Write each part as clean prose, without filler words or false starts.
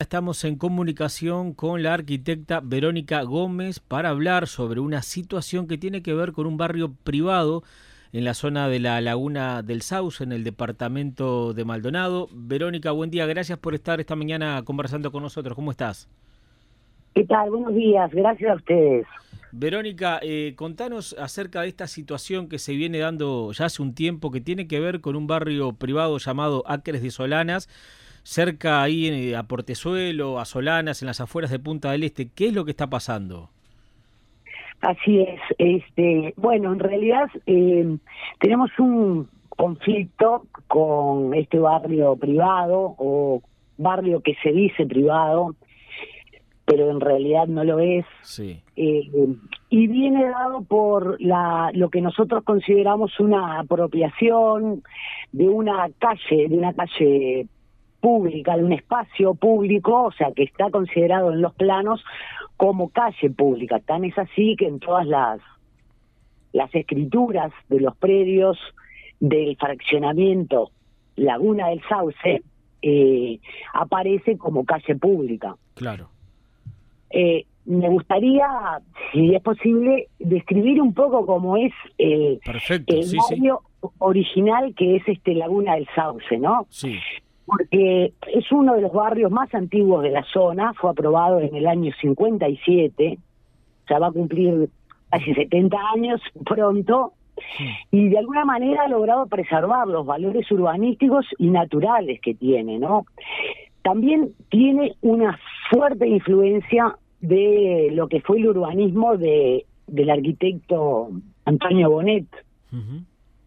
estamos en comunicación con la arquitecta Verónica Gómez para hablar sobre una situación que tiene que ver con un barrio privado en la zona de la Laguna del Sauce, en el departamento de Maldonado. Verónica, buen día, gracias por estar esta mañana conversando con nosotros. ¿Cómo estás? ¿Qué tal? Buenos días, gracias a ustedes. Verónica, contanos acerca de esta situación que se viene dando ya hace un tiempo, que tiene que ver con un barrio privado llamado Acres de Solanas, cerca ahí a Portezuelo, a Solanas, en las afueras de Punta del Este. ¿Qué es lo que está pasando? Así es. Bueno, en realidad tenemos un conflicto con este barrio privado, o barrio que se dice privado, pero en realidad no lo es. Sí. Y viene dado por lo que nosotros consideramos una apropiación de una calle pública, de un espacio público, o sea, que está considerado en los planos como calle pública. Tan es así que en todas las escrituras de los predios del fraccionamiento Laguna del Sauce aparece como calle pública. Claro. Me gustaría, si es posible, describir un poco cómo es Perfecto, el barrio original que es Laguna del Sauce, ¿no? Sí. Porque es uno de los barrios más antiguos de la zona, fue aprobado en el año 57, o sea, va a cumplir casi 70 años pronto, y de alguna manera ha logrado preservar los valores urbanísticos y naturales que tiene, ¿no? También tiene una fuerte influencia de lo que fue el urbanismo del arquitecto Antonio Bonet. Uh-huh.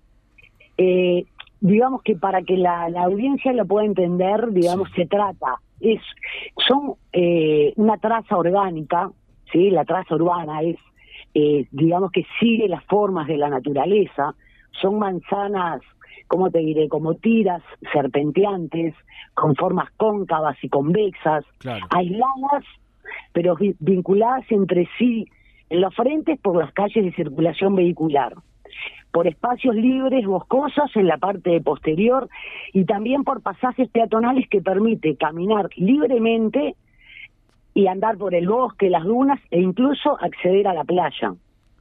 Digamos que para que la audiencia lo pueda entender, digamos, Sí. se trata, son una traza orgánica, ¿sí? La traza urbana es, digamos que sigue las formas de la naturaleza, son manzanas, ¿cómo te diré?, como tiras serpenteantes, con formas cóncavas y convexas, Claro. aisladas, pero vinculadas entre sí en los frentes por las calles de circulación vehicular, por espacios libres, boscosos en la parte posterior, y también por pasajes peatonales que permite caminar libremente y andar por el bosque, las dunas e incluso acceder a la playa.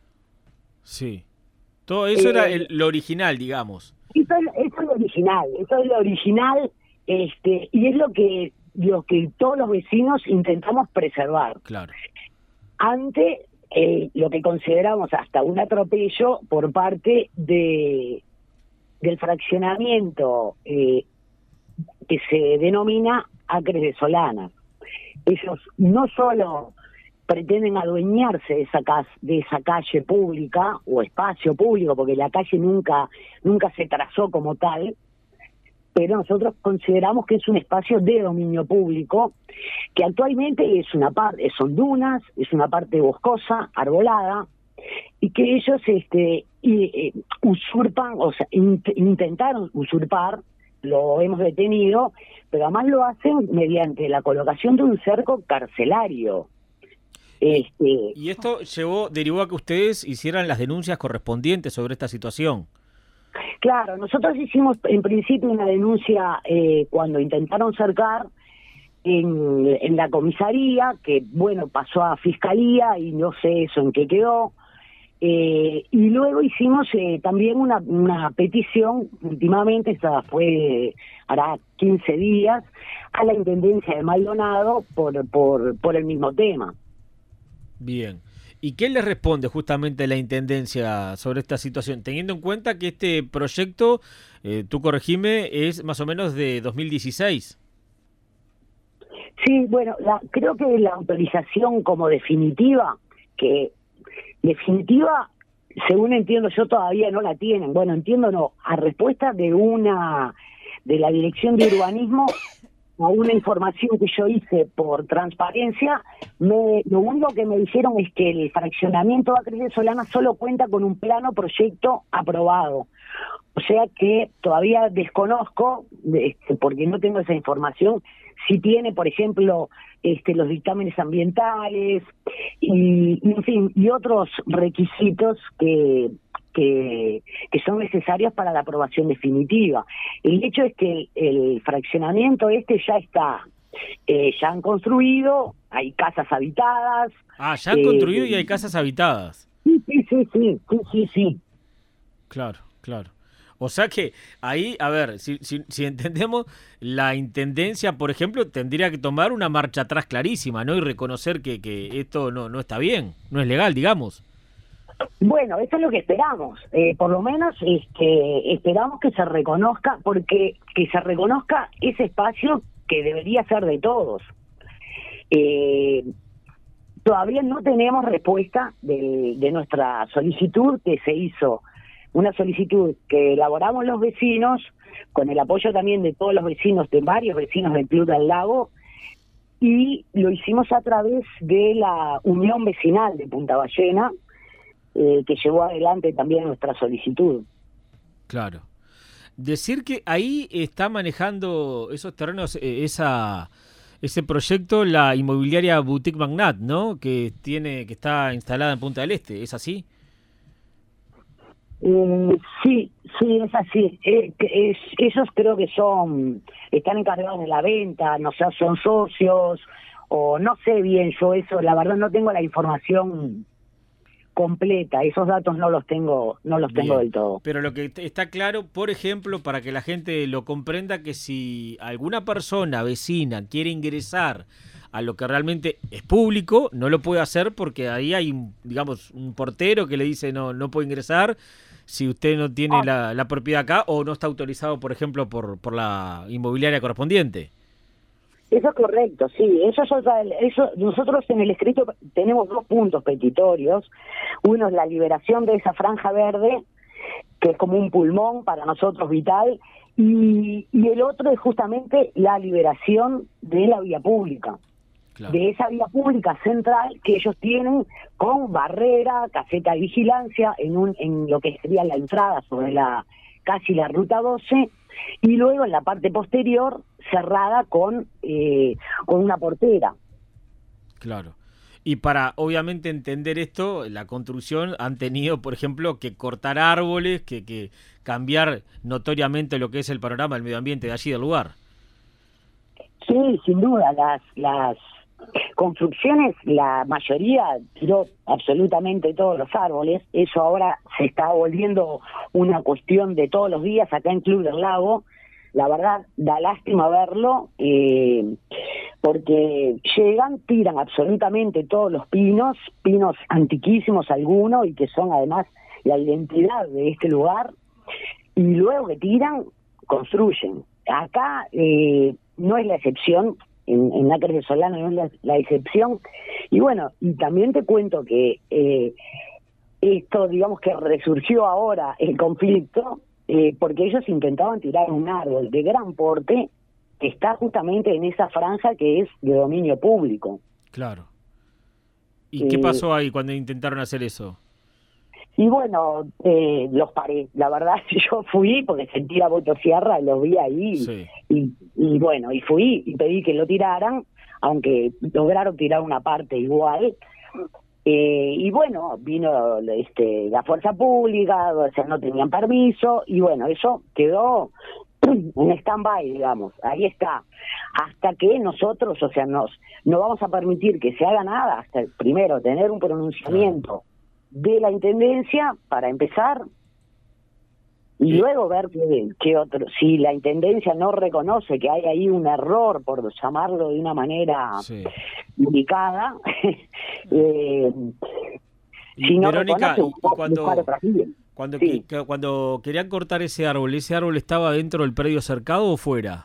Sí. Todo eso era lo original, digamos. Eso es lo original, y es lo que todos los vecinos intentamos preservar. Claro. Ante lo que consideramos hasta un atropello por parte del fraccionamiento que se denomina Acres de Solanas. Ellos no solo pretenden adueñarse de esa calle pública o espacio público, porque la calle nunca se trazó como tal, pero nosotros consideramos que es un espacio de dominio público, que actualmente es una parte, son dunas, es una parte boscosa, arbolada, y que ellos usurpan, o sea, intentaron usurpar, lo hemos detenido, pero además lo hacen mediante la colocación de un cerco carcelario. Y esto derivó a que ustedes hicieran las denuncias correspondientes sobre esta situación. Claro, nosotros hicimos en principio una denuncia cuando intentaron cercar en la comisaría, que bueno, pasó a fiscalía y no sé eso en qué quedó, y luego hicimos también una petición, últimamente, esta fue hará 15 días, a la Intendencia de Maldonado por el mismo tema. Bien. ¿Y qué le responde justamente la Intendencia sobre esta situación? Teniendo en cuenta que este proyecto, tú corregime, es más o menos de 2016. Sí, bueno, creo que la autorización como definitiva, según entiendo yo, todavía no la tienen. Bueno, entiendo no, a respuesta de la Dirección de Urbanismo, a una información que yo hice por transparencia, lo único que me dijeron es que el fraccionamiento de Acres de Solanas solo cuenta con un plano proyecto aprobado. O sea que todavía desconozco, porque no tengo esa información, si tiene, por ejemplo, los dictámenes ambientales y en fin, y otros requisitos que son necesarios para la aprobación definitiva. El hecho es que el fraccionamiento ya está Ya han construido, hay casas habitadas. Ah, ya han construido y hay casas habitadas. Sí. Claro, claro. O sea que ahí, a ver, si entendemos, la intendencia, por ejemplo, tendría que tomar una marcha atrás clarísima, ¿no? Y reconocer que esto no está bien, no es legal, digamos. Bueno, eso es lo que esperamos. Por lo menos esperamos que se reconozca, porque que se reconozca ese espacio que debería ser de todos. Todavía no tenemos respuesta de nuestra solicitud que se hizo. Una solicitud que elaboramos los vecinos, con el apoyo también de todos los vecinos, de varios vecinos del Club del Lago, y lo hicimos a través de la Unión Vecinal de Punta Ballena, que llevó adelante también nuestra solicitud. Claro. Decir que ahí está manejando esos terrenos, ese proyecto, la inmobiliaria Boutique Magnat, ¿no? Que está instalada en Punta del Este, ¿es así? Sí, es así. Ellos creo que están encargados de la venta, no sé, son socios, o no sé bien yo eso, la verdad no tengo la información completa, esos datos no los tengo del todo. Pero lo que está claro, por ejemplo, para que la gente lo comprenda, que si alguna persona vecina quiere ingresar a lo que realmente es público, no lo puede hacer porque ahí hay, digamos, un portero que le dice no puede ingresar si usted no tiene la propiedad acá o no está autorizado, por ejemplo, por la inmobiliaria correspondiente. Eso es correcto, sí. Eso nosotros en el escrito tenemos 2 puntos petitorios. Uno es la liberación de esa franja verde, que es como un pulmón para nosotros vital, y el otro es justamente la liberación de la vía pública. Claro. De esa vía pública central que ellos tienen con barrera, caseta de vigilancia en lo que sería la entrada sobre casi la ruta 12, y luego en la parte posterior cerrada con una portera. Claro. Y para obviamente entender esto, la construcción han tenido, por ejemplo, que cortar árboles, que cambiar notoriamente lo que es el panorama del medio ambiente de allí del lugar. Sí, sin duda, las construcciones, la mayoría tiró absolutamente todos los árboles. Eso ahora se está volviendo una cuestión de todos los días acá en Club del Lago. La verdad, da lástima verlo, porque tiran absolutamente todos los pinos antiquísimos algunos, y que son además la identidad de este lugar, y luego que tiran, construyen. Acá no es la excepción. En Acres de Solano no es la excepción. Y bueno, y también te cuento que esto, digamos que resurgió ahora el conflicto, porque ellos intentaban tirar un árbol de gran porte que está justamente en esa franja que es de dominio público. Claro. ¿Y qué pasó ahí cuando intentaron hacer eso? Y bueno, los paré. La verdad, yo fui porque sentí la motosierra, los vi ahí, sí. y bueno, y fui y pedí que lo tiraran, aunque lograron tirar una parte igual. Y bueno, vino la fuerza pública, o sea, no tenían permiso, y bueno, eso quedó en stand-by, digamos, ahí está. Hasta que nosotros, o sea, no vamos a permitir que se haga nada, hasta primero tener un pronunciamiento de la intendencia para empezar, y luego ver qué otro, si la intendencia no reconoce que hay ahí un error, por llamarlo de una manera indicada, si no Verónica, reconoce, cuando querían cortar ese árbol estaba dentro del predio cercado o fuera?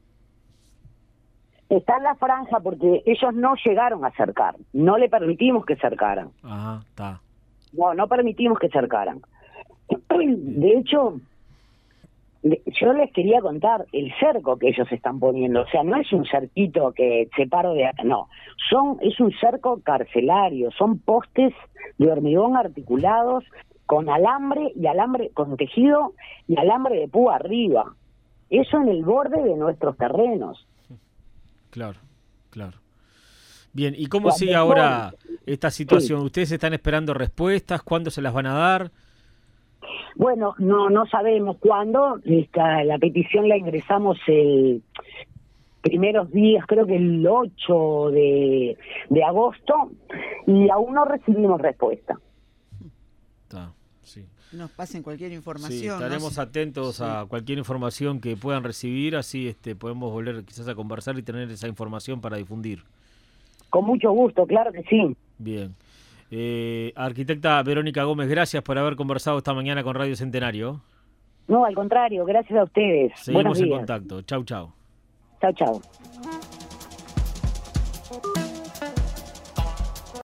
Está en la franja porque ellos no llegaron a cercar, no le permitimos que cercaran. Ajá, está. No permitimos que cercaran. De hecho, yo les quería contar el cerco que ellos están poniendo. O sea, no es un cerquito que separo de acá, no. Es un cerco carcelario, son postes de hormigón articulados con alambre con tejido y alambre de púa arriba. Eso en el borde de nuestros terrenos. Claro. Bien, ¿y cómo sigue ahora esta situación? ¿Ustedes están esperando respuestas? ¿Cuándo se las van a dar? Bueno, no sabemos cuándo. La petición la ingresamos primeros días, creo que el 8 de agosto, y aún no recibimos respuesta. Sí. Nos pasen cualquier información. Sí, estaremos atentos a cualquier información que puedan recibir, así podemos volver quizás a conversar y tener esa información para difundir. Con mucho gusto, claro que sí. Bien. Arquitecta Verónica Gómez, gracias por haber conversado esta mañana con Radio Centenario. No, al contrario, gracias a ustedes. Seguimos Buenos días. en contacto. Chau, chau. Chau, chau.